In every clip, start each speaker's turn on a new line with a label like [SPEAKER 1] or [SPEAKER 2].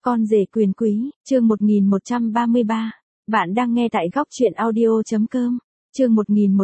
[SPEAKER 1] Con rể quyền quý, chương 1133. Bạn đang nghe tại góc truyện audio.com. Chương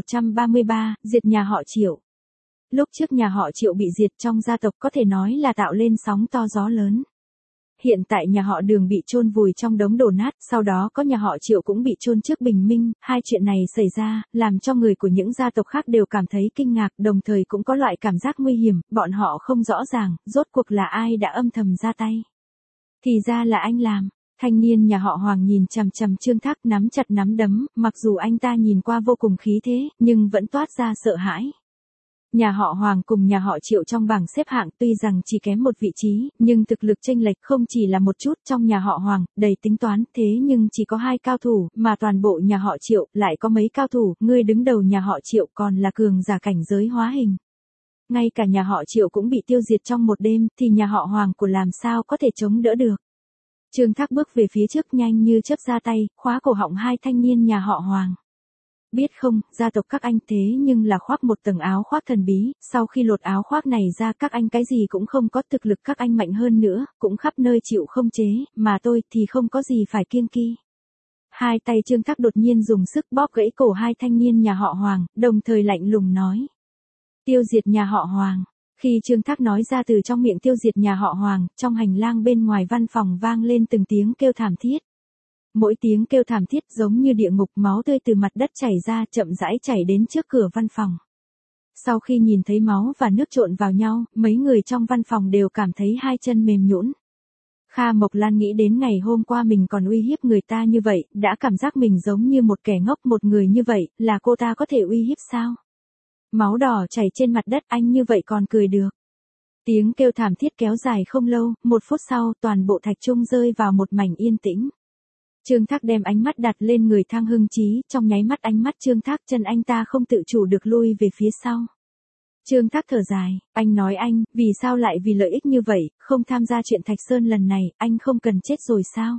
[SPEAKER 1] 1133, diệt nhà họ Triệu. Lúc trước nhà họ Triệu bị diệt trong gia tộc có thể nói là tạo lên sóng to gió lớn. Hiện tại nhà họ Đường bị chôn vùi trong đống đổ nát, sau đó có nhà họ Triệu cũng bị chôn trước bình minh, hai chuyện này xảy ra, làm cho người của những gia tộc khác đều cảm thấy kinh ngạc, đồng thời cũng có loại cảm giác nguy hiểm, bọn họ không rõ ràng, rốt cuộc là ai đã âm thầm ra tay. Thì ra là anh làm. Thanh niên nhà họ Hoàng nhìn chằm chằm Trương Thác nắm chặt nắm đấm, mặc dù anh ta nhìn qua vô cùng khí thế, nhưng vẫn toát ra sợ hãi. Nhà họ Hoàng cùng nhà họ Triệu trong bảng xếp hạng tuy rằng chỉ kém một vị trí, nhưng thực lực chênh lệch không chỉ là một chút. Trong nhà họ Hoàng, đầy tính toán, thế nhưng chỉ có 2 cao thủ, mà toàn bộ nhà họ Triệu lại có mấy cao thủ, người đứng đầu nhà họ Triệu còn là cường giả cảnh giới hóa hình. Ngay cả nhà họ Triệu cũng bị tiêu diệt trong một đêm, thì nhà họ Hoàng của làm sao có thể chống đỡ được. Trương Thác bước về phía trước nhanh như chớp ra tay, khóa cổ họng hai thanh niên nhà họ Hoàng. Biết không, gia tộc các anh thế nhưng là khoác một tầng áo khoác thần bí, sau khi lột áo khoác này ra các anh cái gì cũng không có, thực lực các anh mạnh hơn nữa, cũng khắp nơi chịu không chế, mà tôi thì không có gì phải kiêng kỵ. Hai tay Trương Thác đột nhiên dùng sức bóp gãy cổ hai thanh niên nhà họ Hoàng, đồng thời lạnh lùng nói. Tiêu diệt nhà họ Hoàng. Khi Trương Thác nói ra từ trong miệng tiêu diệt nhà họ Hoàng, trong hành lang bên ngoài văn phòng vang lên từng tiếng kêu thảm thiết. Mỗi tiếng kêu thảm thiết giống như địa ngục, máu tươi từ mặt đất chảy ra, chậm rãi chảy đến trước cửa văn phòng. Sau khi nhìn thấy máu và nước trộn vào nhau, mấy người trong văn phòng đều cảm thấy hai chân mềm nhũn. Kha Mộc Lan nghĩ đến ngày hôm qua mình còn uy hiếp người ta như vậy, đã cảm giác mình giống như một kẻ ngốc, một người như vậy, là cô ta có thể uy hiếp sao? Máu đỏ chảy trên mặt đất, anh như vậy còn cười được. Tiếng kêu thảm thiết kéo dài không lâu, 1 phút sau, toàn bộ thạch trung rơi vào một mảnh yên tĩnh. Trương Thác đem ánh mắt đặt lên người Thang Hưng Chí, trong nháy mắt ánh mắt Trương Thác chân anh ta không tự chủ được lui về phía sau. Trương Thác thở dài, anh nói anh, vì sao lại vì lợi ích như vậy, không tham gia chuyện Thạch Sơn lần này, anh không cần chết rồi sao?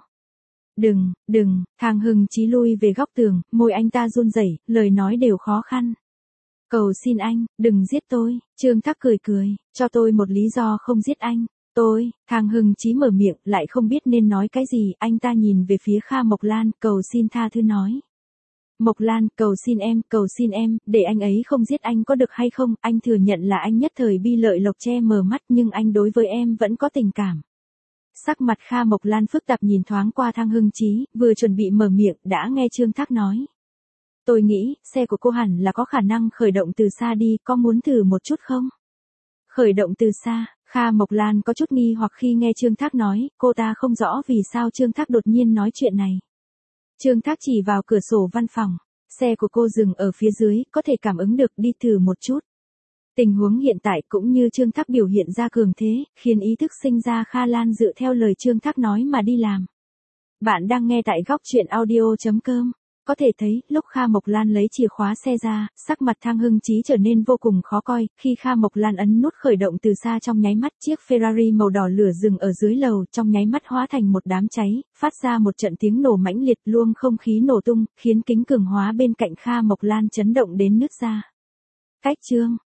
[SPEAKER 1] Đừng, Thang Hưng Chí lui về góc tường, môi anh ta run rẩy, lời nói đều khó khăn. Cầu xin anh, đừng giết tôi. Trương Thác cười, cho tôi một lý do không giết anh. Thang Hưng Chí mở miệng, lại không biết nên nói cái gì, anh ta nhìn về phía Kha Mộc Lan, cầu xin tha thứ nói. Mộc Lan, cầu xin em, để anh ấy không giết anh có được hay không, anh thừa nhận là anh nhất thời bi lợi lộc che mờ mắt nhưng anh đối với em vẫn có tình cảm. Sắc mặt Kha Mộc Lan phức tạp nhìn thoáng qua Thang Hưng Chí, vừa chuẩn bị mở miệng, đã nghe Trương Thác nói. Tôi nghĩ, xe của cô hẳn là có khả năng khởi động từ xa đi, có muốn thử một chút không? Khởi động từ xa, Kha Mộc Lan có chút nghi hoặc khi nghe Trương Thác nói, cô ta không rõ vì sao Trương Thác đột nhiên nói chuyện này. Trương Thác chỉ vào cửa sổ văn phòng, xe của cô dừng ở phía dưới, có thể cảm ứng được, đi thử một chút. Tình huống hiện tại cũng như Trương Thác biểu hiện ra cường thế, khiến ý thức sinh ra Kha Lan dựa theo lời Trương Thác nói mà đi làm. Bạn đang nghe tại góc truyện audio.com. Có thể thấy, lúc Kha Mộc Lan lấy chìa khóa xe ra, sắc mặt Thang Hưng Chí trở nên vô cùng khó coi, khi Kha Mộc Lan ấn nút khởi động từ xa trong nháy mắt, chiếc Ferrari màu đỏ lửa dừng ở dưới lầu, trong nháy mắt hóa thành một đám cháy, phát ra một trận tiếng nổ mãnh liệt, luồng không khí nổ tung, khiến kính cường hóa bên cạnh Kha Mộc Lan chấn động đến nứt ra. Cách chương